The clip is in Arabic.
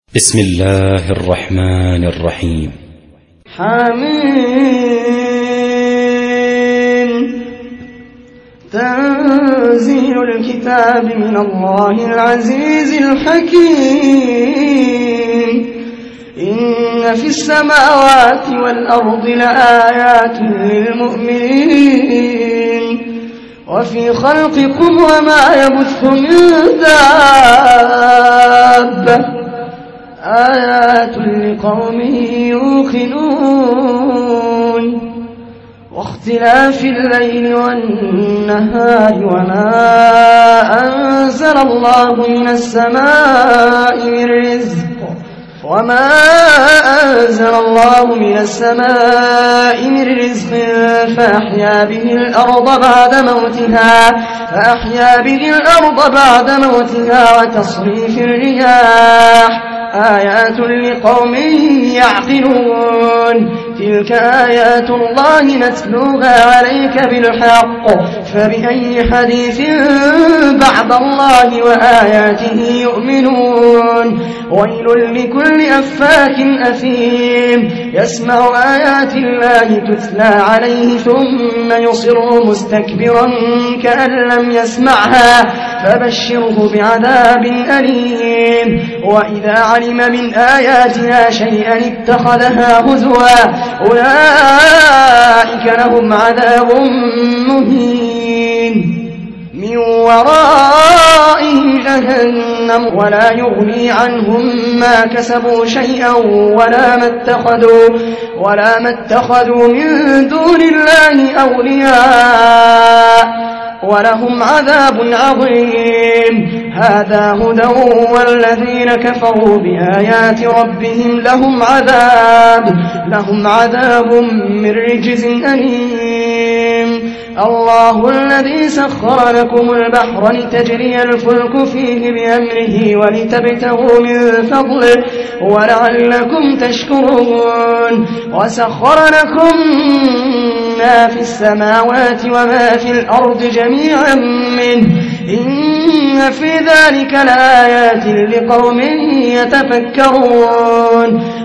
بسم الله الرحمن الرحيم. حميم. تنزيل الكتاب من الله العزيز الحكيم. إن في السماوات والأرض لآيات للمؤمنين وفي خلقكم وما يبث من دابة آيات لقوم يوقنون واختلاف الليل والنهار وما أنزل الله من السماء من رزق فأحيا به الأرض بعد موتها وتصريف الرياح آيات لقوم يعقلون. تلك آيات الله نتلوها عليك بالحق فبأي حديث بعد الله وآياته يؤمنون. ويل لكل أفاك أثيم يسمع آيات الله تتلى عليه ثم يصر مستكبرا كأن لم يسمعها فبشره بعذاب أليم. وإذا علم من آياتنا شيئا اتخذها هزوا أولئك لهم عذاب مهين من ورائهم جهنم ولا يغني عنهم ما كسبوا شيئا ولا ما اتخذوا من دون الله أولياء ولهم عذاب عظيم. هذا هدى والذين كفروا بآيات ربهم لهم عذاب من رجز أليم. الله الذي سخر لكم البحر لتجري الفلك فيه بأمره ولتبتغوا من فضله ولعلكم تشكرون. وسخر لكم ما في السماوات وما في الأرض جميعا منه إن في ذلك لآيات لقوم يتفكرون.